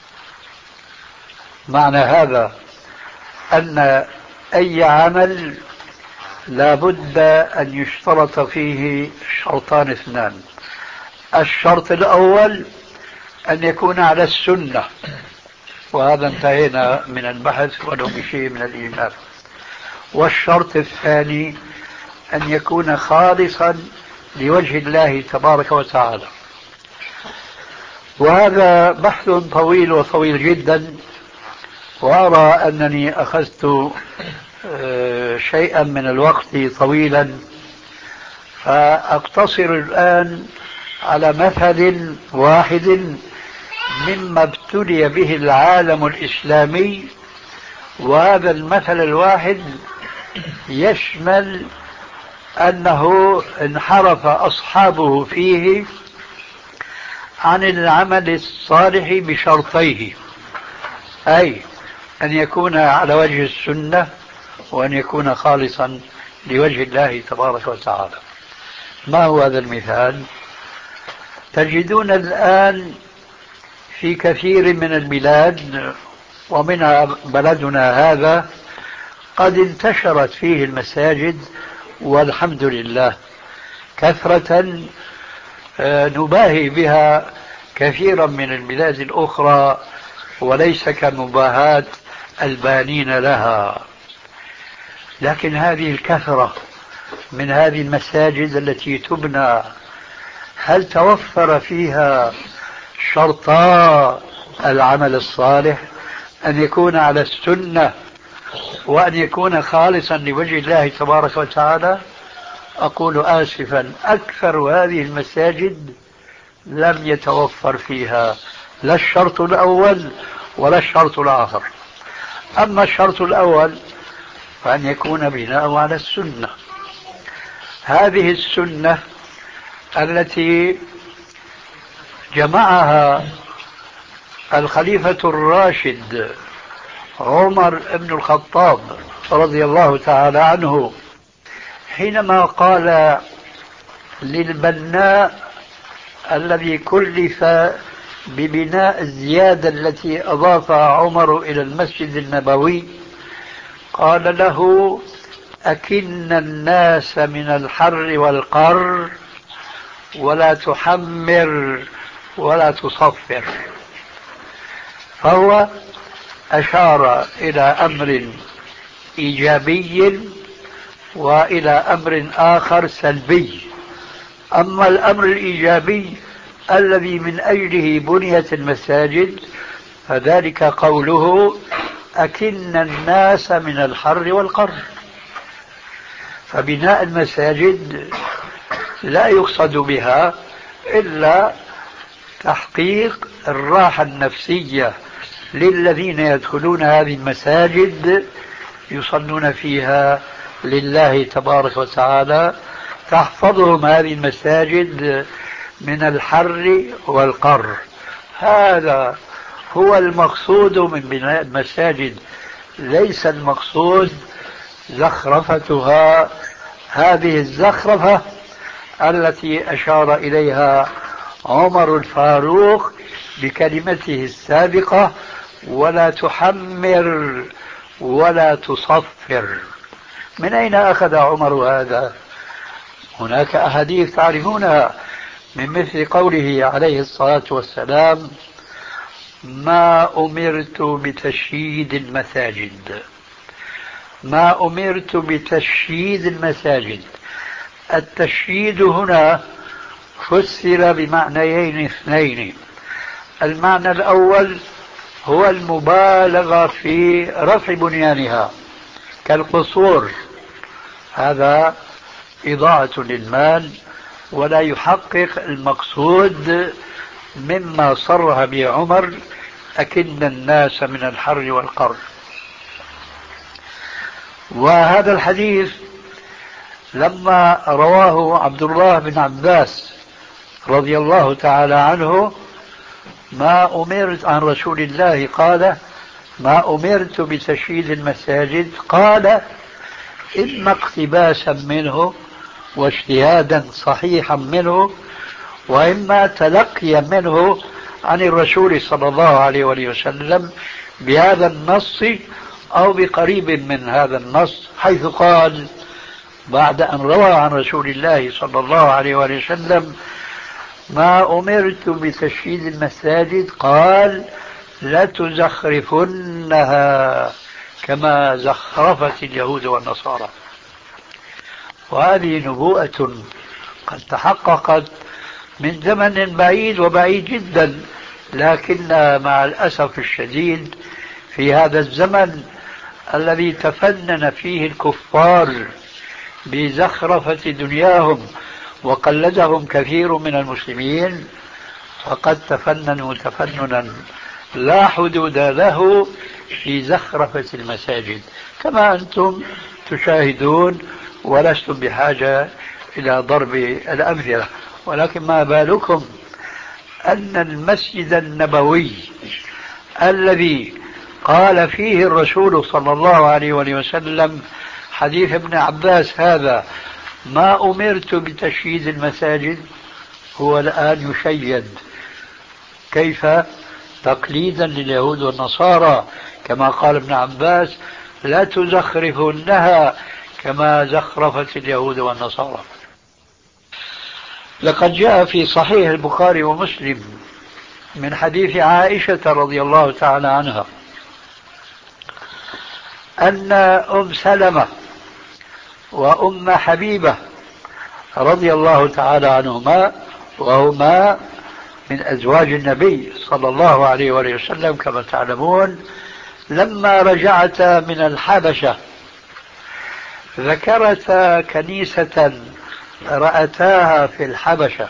معنى هذا أن أي عمل لا بد أن يشترط فيه شرطان اثنان. الشرط الأول أن يكون على السنة، وهذا انتهينا من البحث ولو بشيء من الإيمان. والشرط الثاني أن يكون خالصا لوجه الله تبارك وتعالى. وهذا بحث طويل وطويل جدا، وأرى أنني أخذت شيئا من الوقت طويلا، فأقتصر الآن على مثل واحد مما ابتلي به العالم الإسلامي. وهذا المثل الواحد يشمل أنه انحرف أصحابه فيه عن العمل الصالح بشرطيه، أي أن يكون على وجه السنة وأن يكون خالصا لوجه الله تبارك وتعالى. ما هو هذا المثال؟ تجدون الآن في كثير من البلاد ومنها بلدنا هذا قد انتشرت فيه المساجد والحمد لله كثرة نباهي بها كثيرا من البلاد الأخرى، وليس كمباهاة البانين لها. لكن هذه الكثرة من هذه المساجد التي تبنى هل توفر فيها شرطا العمل الصالح؟ أن يكون على السنة وأن يكون خالصا لوجه الله تبارك وتعالى، أقول آسفا أكثر هذه المساجد لم يتوفر فيها لا الشرط الأول ولا الشرط الآخر. أما الشرط الأول فأن يكون بناء على السنة، هذه السنة التي جمعها الخليفة الراشد عمر بن الخطاب رضي الله تعالى عنه حينما قال للبناء الذي كلف ببناء الزيادة التي أضافها عمر إلى المسجد النبوي، قال له: أكن الناس من الحر والقر ولا تحمر ولا تصفر. فهو أشار إلى أمر إيجابي وإلى أمر آخر سلبي. أما الأمر الإيجابي الذي من أجله بنيت المساجد فذلك قوله: أكن الناس من الحر والقر. فبناء المساجد لا يقصد بها إلا تحقيق الراحة النفسية للذين يدخلون هذه المساجد يصلون فيها لله تبارك وتعالى، تحفظهم هذه المساجد من الحر والقر. هذا هو المقصود من بناء المساجد، ليس المقصود زخرفتها، هذه الزخرفة التي أشار إليها عمر الفاروق بكلمته السابقة: ولا تحمر ولا تصفر. من أين أخذ عمر هذا؟ هناك أحاديث تعرفونها من مثل قوله عليه الصلاة والسلام: ما أمرت بتشييد المساجد، ما أمرت بتشييد المساجد. التشييد هنا فسر بمعنيين اثنين. المعنى الأول هو المبالغة في رفع بنيانها كالقصور، هذا إضاعة للمال ولا يحقق المقصود مما صرح به عمر: أكن الناس من الحر والقر. وهذا الحديث لما رواه عبد الله بن عباس رضي الله تعالى عنه: ما أمرت عن رسول الله قال: ما أمرت بتشييد المساجد، قال: إما اقتباسا منه واجتهادا صحيحا منه، وإما تلقيا منه عن الرسول صلى الله عليه وسلم بهذا النص أو بقريب من هذا النص، حيث قال بعد أن روى عن رسول الله صلى الله عليه وسلم: ما أمرت بتشييد المساجد، قال: لتزخرفنها كما زخرفت اليهود والنصارى. وهذه نبوءة قد تحققت من زمن بعيد وبعيد جدا، لكن مع الأسف الشديد في هذا الزمن الذي تفنن فيه الكفار بزخرفة دنياهم وقلدهم كثير من المسلمين، فقد تفننوا تفننا لا حدود له في زخرفة المساجد كما أنتم تشاهدون، ولستم بحاجة إلى ضرب الأمثلة. ولكن ما بالكم أن المسجد النبوي الذي قال فيه الرسول صلى الله عليه وسلم حديث ابن عباس هذا: ما أمرت بتشييد المساجد، هو الآن يشيد. كيف؟ تقليدا لليهود والنصارى، كما قال ابن عباس: لا تزخرفنها كما زخرفت اليهود والنصارى. لقد جاء في صحيح البخاري ومسلم من حديث عائشة رضي الله تعالى عنها أن أم سلمة وأم حبيبة رضي الله تعالى عنهما، وهما من أزواج النبي صلى الله عليه وسلم كما تعلمون، لما رجعت من الحبشة ذكرتا كنيسة رأتاها في الحبشة،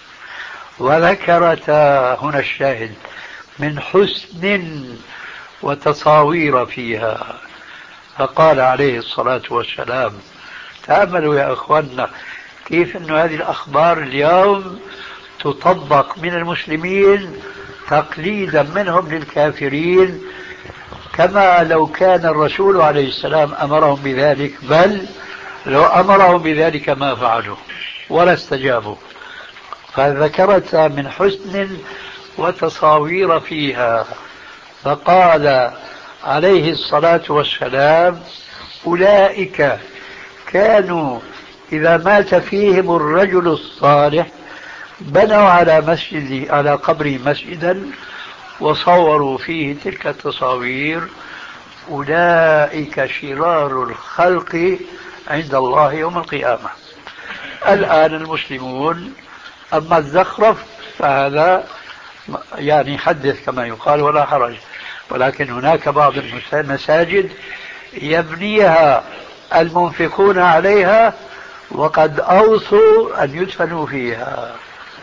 وذكرتا هنا الشاهد من حسن وتصاوير فيها، فقال عليه الصلاة والسلام: تأملوا يا أخواننا كيف أن هذه الأخبار اليوم تطبق من المسلمين تقليدا منهم للكافرين، كما لو كان الرسول عليه السلام أمرهم بذلك، بل لو أمرهم بذلك ما فعلوا ولا استجابوا. فذكرت من حسن وتصاوير فيها، فقال عليه الصلاة والسلام: أولئك كانوا إذا مات فيهم الرجل الصالح بنوا على مسجد على قبره مسجدا وصوروا فيه تلك التصاوير، أولئك شرار الخلق عند الله يوم القيامة. الآن المسلمون أما الزخرف فهذا يعني حدث كما يقال ولا حرج، ولكن هناك بعض المساجد يبنيها المنفقون عليها وقد أوصوا أن يدفنوا فيها،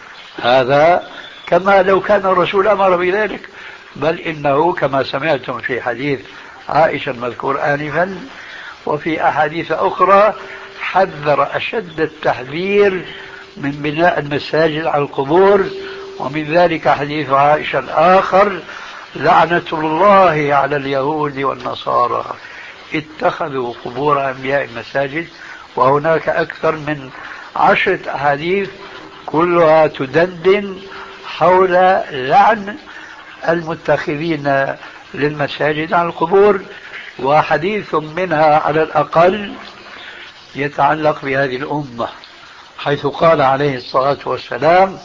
هذا كما لو كان الرسول أمر بذلك، بل إنه كما سمعتم في حديث عائشة المذكور آنفا وفي أحاديث أخرى حذر أشد التحذير من بناء المساجد على القبور، ومن ذلك حديث عائشة الآخر: لعنة الله على اليهود والنصارى اتخذوا قبور أنبياء مساجد. وهناك أكثر من عشرة أحاديث كلها تدندن حول لعن المتخذين للمساجد على القبور، وحديث منها على الأقل يتعلق بهذه الأمة، حيث قال عليه الصلاة والسلام: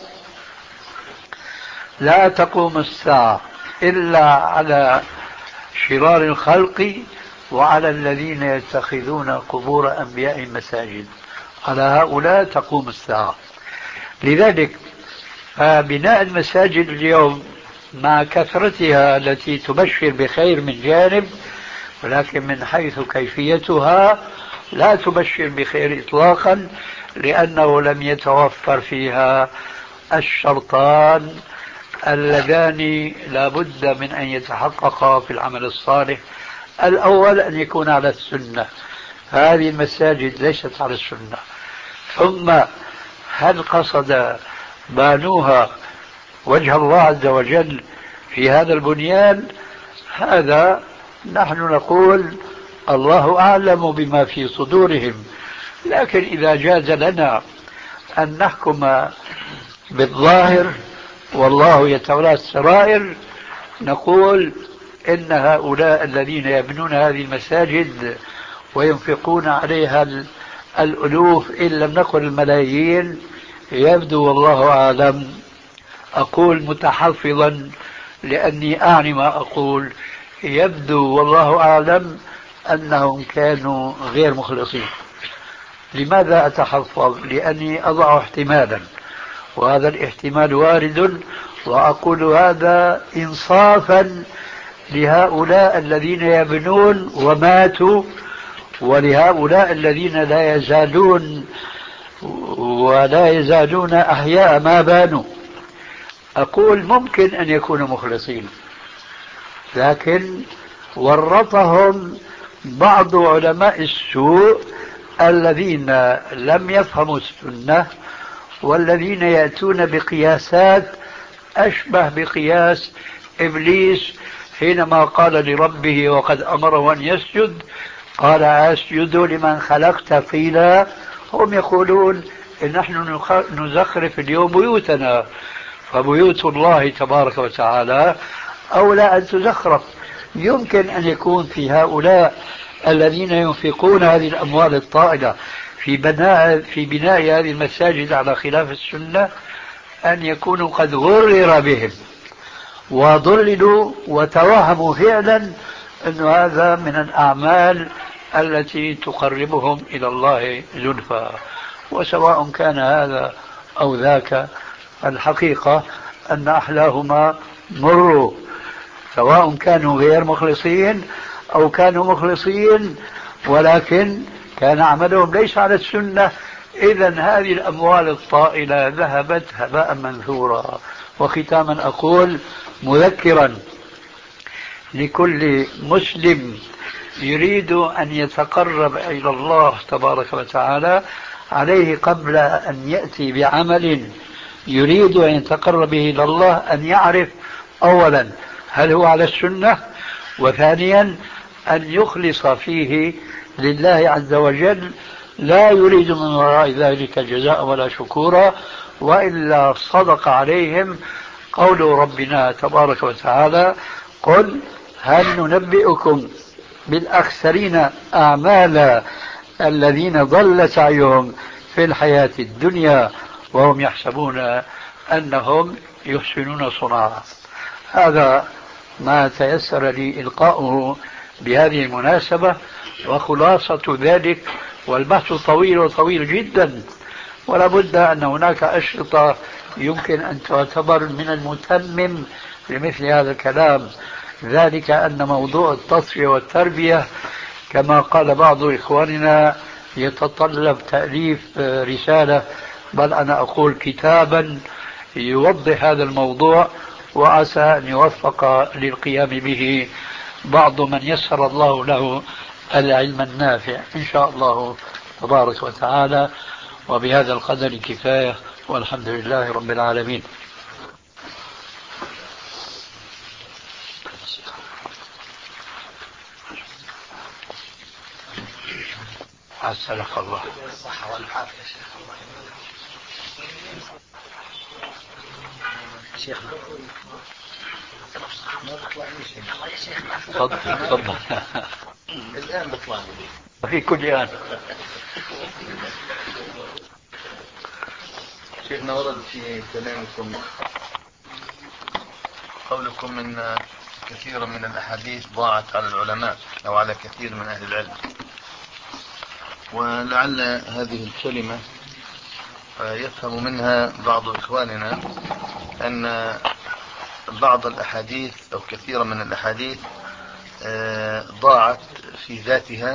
لا تقوم الساعة إلا على شرار الخلق وعلى الذين يتخذون قبور أنبياء مساجد، على هؤلاء تقوم الساعة. لذلك فبناء المساجد اليوم مع كثرتها التي تبشر بخير من جانب، ولكن من حيث كيفيتها لا تبشر بخير إطلاقا، لأنه لم يتوفر فيها الشرطان اللذان لا بد من أن يتحققا في العمل الصالح. الأول أن يكون على السنة، هذه المساجد ليست على السنة. ثم هل قصد بانوها وجه الله عز وجل في هذا البنيان؟ هذا نحن نقول الله أعلم بما في صدورهم، لكن إذا جاز لنا أن نحكم بالظاهر والله يتولى السرائر نقول إن هؤلاء الذين يبنون هذه المساجد وينفقون عليها الألوف إن لم نقل الملايين، يبدو والله أعلم، أقول متحفظا لأني أعني ما أقول، يبدو والله أعلم أنهم كانوا غير مخلصين. لماذا أتحفظ؟ لأني أضع احتمالا، وهذا الاحتمال وارد، وأقول هذا إنصافا لهؤلاء الذين يبنون وماتوا، ولهؤلاء الذين لا يزالون ولا يزالون أحياء ما بانوا. أقول ممكن أن يكونوا مخلصين، لكن ورطهم بعض علماء السوء الذين لم يفهموا السنة، والذين يأتون بقياسات أشبه بقياس إبليس حينما قال لربه وقد أمره أن يسجد قال: أسجد لمن خلقت طينا. هم يقولون إن نحن نزخرف اليوم بيوتنا، فبيوت الله تبارك وتعالى أولى أن تزخرف. يمكن أن يكون في هؤلاء الذين ينفقون هذه الأموال الطائلة في بناء في بناء هذه المساجد على خلاف السنة أن يكونوا قد غرر بهم وضللوا وتوهموا فعلا أن هذا من الأعمال التي تقربهم إلى الله زلفى. وسواء كان هذا أو ذاك، الحقيقة أن أحلاهما مروا. سواء كانوا غير مخلصين أو كانوا مخلصين ولكن كان عملهم ليس على السنة. إذا هذه الأموال الطائلة ذهبت هباء منثورا. وختاما أقول مذكرا لكل مسلم يريد أن يتقرب إلى الله تبارك وتعالى عليه قبل أن يأتي بعمل يريد أن يتقرب به إلى الله أن يعرف أولا هل هو على السنة، وثانيا أن يخلص فيه لله عز وجل لا يريد من وراء ذلك جزاء ولا شكورا، وإلا صدق عليهم قول ربنا تبارك وتعالى قل هل ننبئكم بالأخسرين أعمالا الذين ضل سعيهم في الحياة الدنيا وهم يحسبون أنهم يحسنون صنعا. هذا ما تيسر لي إلقاؤه بهذه المناسبة، وخلاصة ذلك والبحث طويل وطويل جدا، ولا بد أن هناك أشرطة يمكن أن تعتبر من المتمم لمثل هذا الكلام، ذلك أن موضوع التصفية والتربية كما قال بعض إخواننا يتطلب تأليف رسالة، بل أنا أقول كتابا يوضح هذا الموضوع، وعسى أن يوفق للقيام به بعض من يسر الله له العلم النافع إن شاء الله تبارك وتعالى. وبهذا القدر كفاية، والحمد لله رب العالمين. عسلك الله. الصحة والعافية يا شيخ. الله شيخنا ما بطلع لي شيء. الله يا شيخنا. تفضل تفضل. الآن بطلع لي. في كل آن. شيخنا ورد في كلامكم قولكم ان كثيرا من الاحاديث ضاعت على العلماء او على كثير من اهل العلم، ولعل هذه الكلمة يفهم منها بعض اخواننا ان بعض الاحاديث او كثيرا من الاحاديث ضاعت في ذاتها،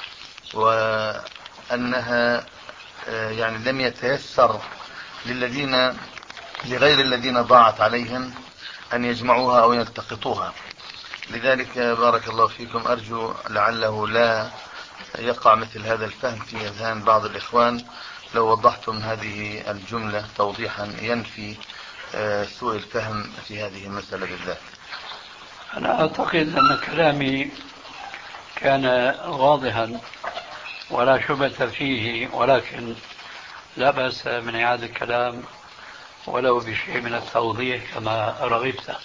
وانها يعني لم يتيسر للذين لغير الذين ضاعت عليهم أن يجمعوها أو يلتقطوها. لذلك بارك الله فيكم أرجو لعله لا يقع مثل هذا الفهم في أذهان بعض الإخوان لو وضحتم هذه الجملة توضيحا ينفي سوء الفهم في هذه المسألة بالذات. أنا أعتقد أن كلامي كان واضحا ولا شبهة فيه، ولكن لا بأس من إعادة الكلام ولو بشيء من التوضيح كما رغبت.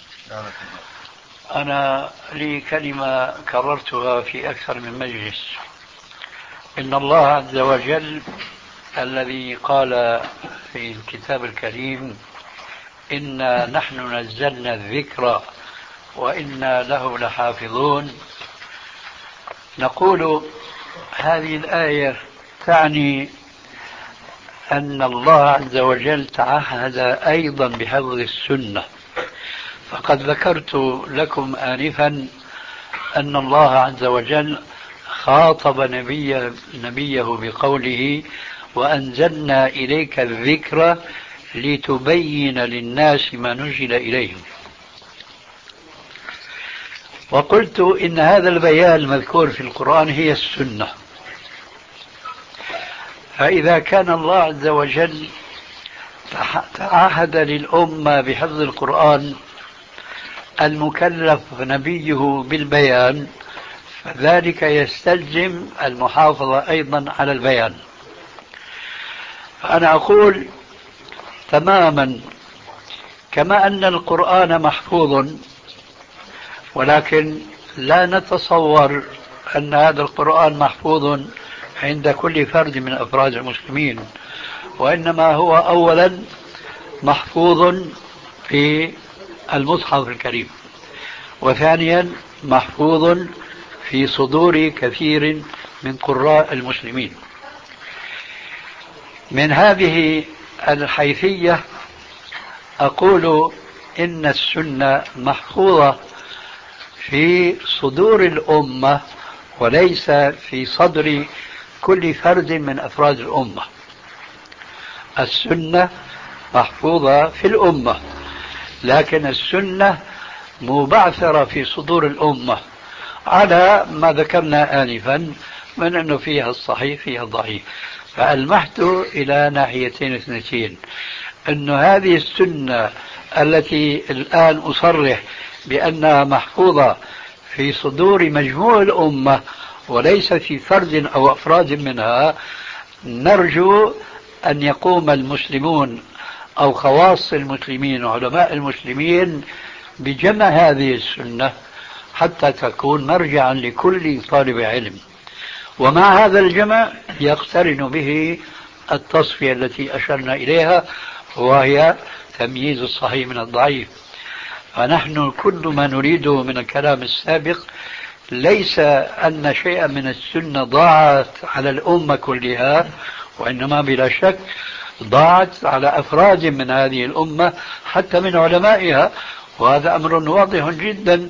أنا لي كلمة كررتها في أكثر من مجلس، إن الله عز وجل الذي قال في الكتاب الكريم إنا نحن نزلنا الذكر وإنا له لحافظون، نقول هذه الآية تعني أن الله عز وجل تعهد أيضا بحفظ السنة. فقد ذكرت لكم آنفا أن الله عز وجل خاطب نبي نبيه بقوله وأنزلنا إليك الذكر لتبين للناس ما نزل إليهم، وقلت إن هذا البيان المذكور في القرآن هي السنة. فإذا كان الله عز وجل تعهد للأمة بحفظ القرآن المكلف نبيه بالبيان، فذلك يستلزم المحافظة أيضا على البيان. فأنا أقول تماما كما أن القرآن محفوظ، ولكن لا نتصور أن هذا القرآن محفوظ عند كل فرد من أفراد المسلمين، وإنما هو أولا محفوظ في المصحف الكريم، وثانيا محفوظ في صدور كثير من قراء المسلمين. من هذه الحيثية أقول إن السنة محفوظة في صدور الأمة وليس في صدر كل فرد من أفراد الأمة. السنة محفوظة في الأمة، لكن السنة مبعثرة في صدور الأمة على ما ذكرنا آنفا من أنه فيها الصحيح فيها الضعيف. فألمحت إلى ناحيتين اثنتين، أن هذه السنة التي الآن أصرح بأنها محفوظة في صدور مجموع الأمة وليس في فرد أو أفراد منها، نرجو أن يقوم المسلمون أو خواص المسلمين وعلماء المسلمين بجمع هذه السنة حتى تكون مرجعا لكل طالب علم. ومع هذا الجمع يقترن به التصفية التي أشرنا إليها، وهي تمييز الصحيح من الضعيف. فنحن كل ما نريده من الكلام السابق ليس أن شيئا من السنة ضاعت على الأمة كلها، وإنما بلا شك ضاعت على أفراد من هذه الأمة حتى من علمائها، وهذا أمر واضح جدا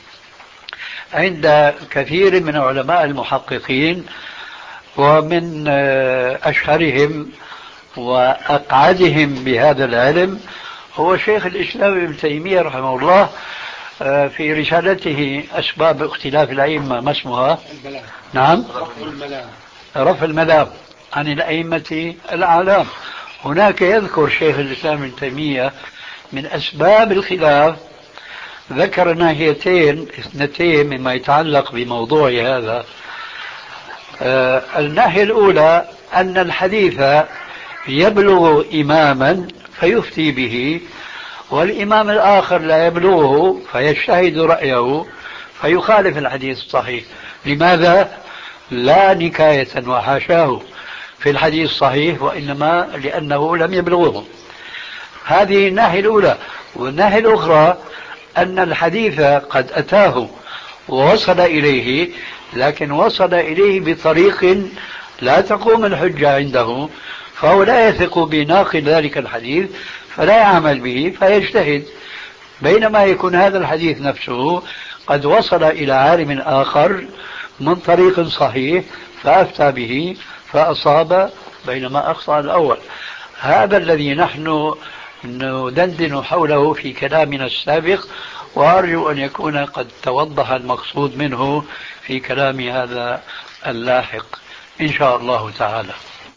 عند كثير من علماء المحققين، ومن أشهرهم وأقعدهم بهذا العلم هو شيخ الإسلام ابن تيمية رحمه الله في رسالته أسباب اختلاف الأئمة، ما اسمها؟ الملام. نعم، رفع الملام. رفع الملام عن الأئمة الأعلام. هناك يذكر شيخ الإسلام ابن تيمية من أسباب الخلاف، ذكر ناحيتين اثنتين مما يتعلق بموضوع هذا. آه الناحية الأولى أن الحديث يبلغ إماما فيفتي به، والإمام الآخر لا يبلغه فيجتهد رأيه فيخالف الحديث الصحيح. لماذا؟ لا نكاية وحاشاه في الحديث الصحيح، وإنما لأنه لم يبلغه. هذه الناحية الأولى. والناحية الأخرى أن الحديث قد أتاه ووصل إليه، لكن وصل إليه بطريق لا تقوم الحجة عنده، فهو لا يثق بناقل ذلك الحديث فلا يعمل به فيجتهد، بينما يكون هذا الحديث نفسه قد وصل إلى عالم آخر من طريق صحيح فأفتى به فأصاب بينما أخطأ الأول. هذا الذي نحن ندندن حوله في كلامنا السابق، وأرجو أن يكون قد توضح المقصود منه في كلام هذا اللاحق إن شاء الله تعالى.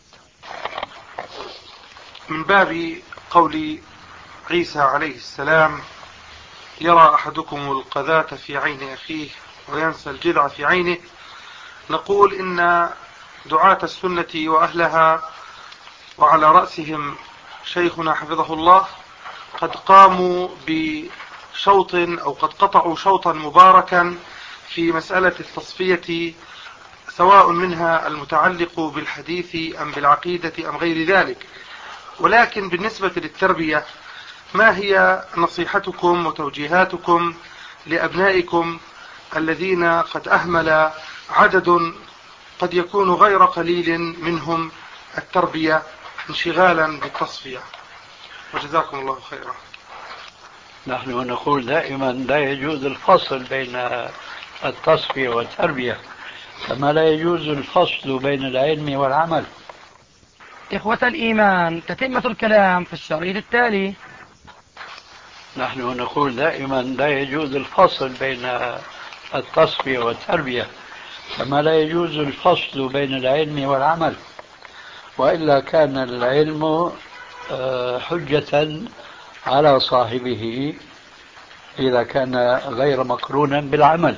من باب قول عيسى عليه السلام: يرى أحدكم القذاة في عين أخيه وينسى الجذع في عينه، نقول إن دعاة السنة وأهلها وعلى رأسهم شيخنا حفظه الله قد قاموا بشوط أو قد قطعوا شوطا مباركا في مسألة التصفية، سواء منها المتعلق بالحديث أم بالعقيدة أم غير ذلك. ولكن بالنسبة للتربية، ما هي نصيحتكم وتوجيهاتكم لأبنائكم الذين قد أهمل عدد قد يكون غير قليل منهم التربية انشغالا بالتصفية؟ وجزاكم الله خيرا. نحن نقول دائما لا يجوز الفصل بين التصفية والتربية، كما لا يجوز الفصل بين العلم والعمل. إخوة الإيمان، تتمة الكلام في الشريط التالي. نحن نقول دائما لا يجوز الفصل بين التصفية والتربية، كما لا يجوز الفصل بين العلم والعمل، وإلا كان العلم حجة على صاحبه إذا كان غير مقرونا بالعمل.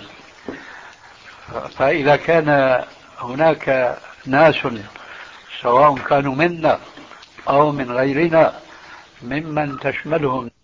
فإذا كان هناك ناس سواء كانوا منا أو من غيرنا ممن تشملهم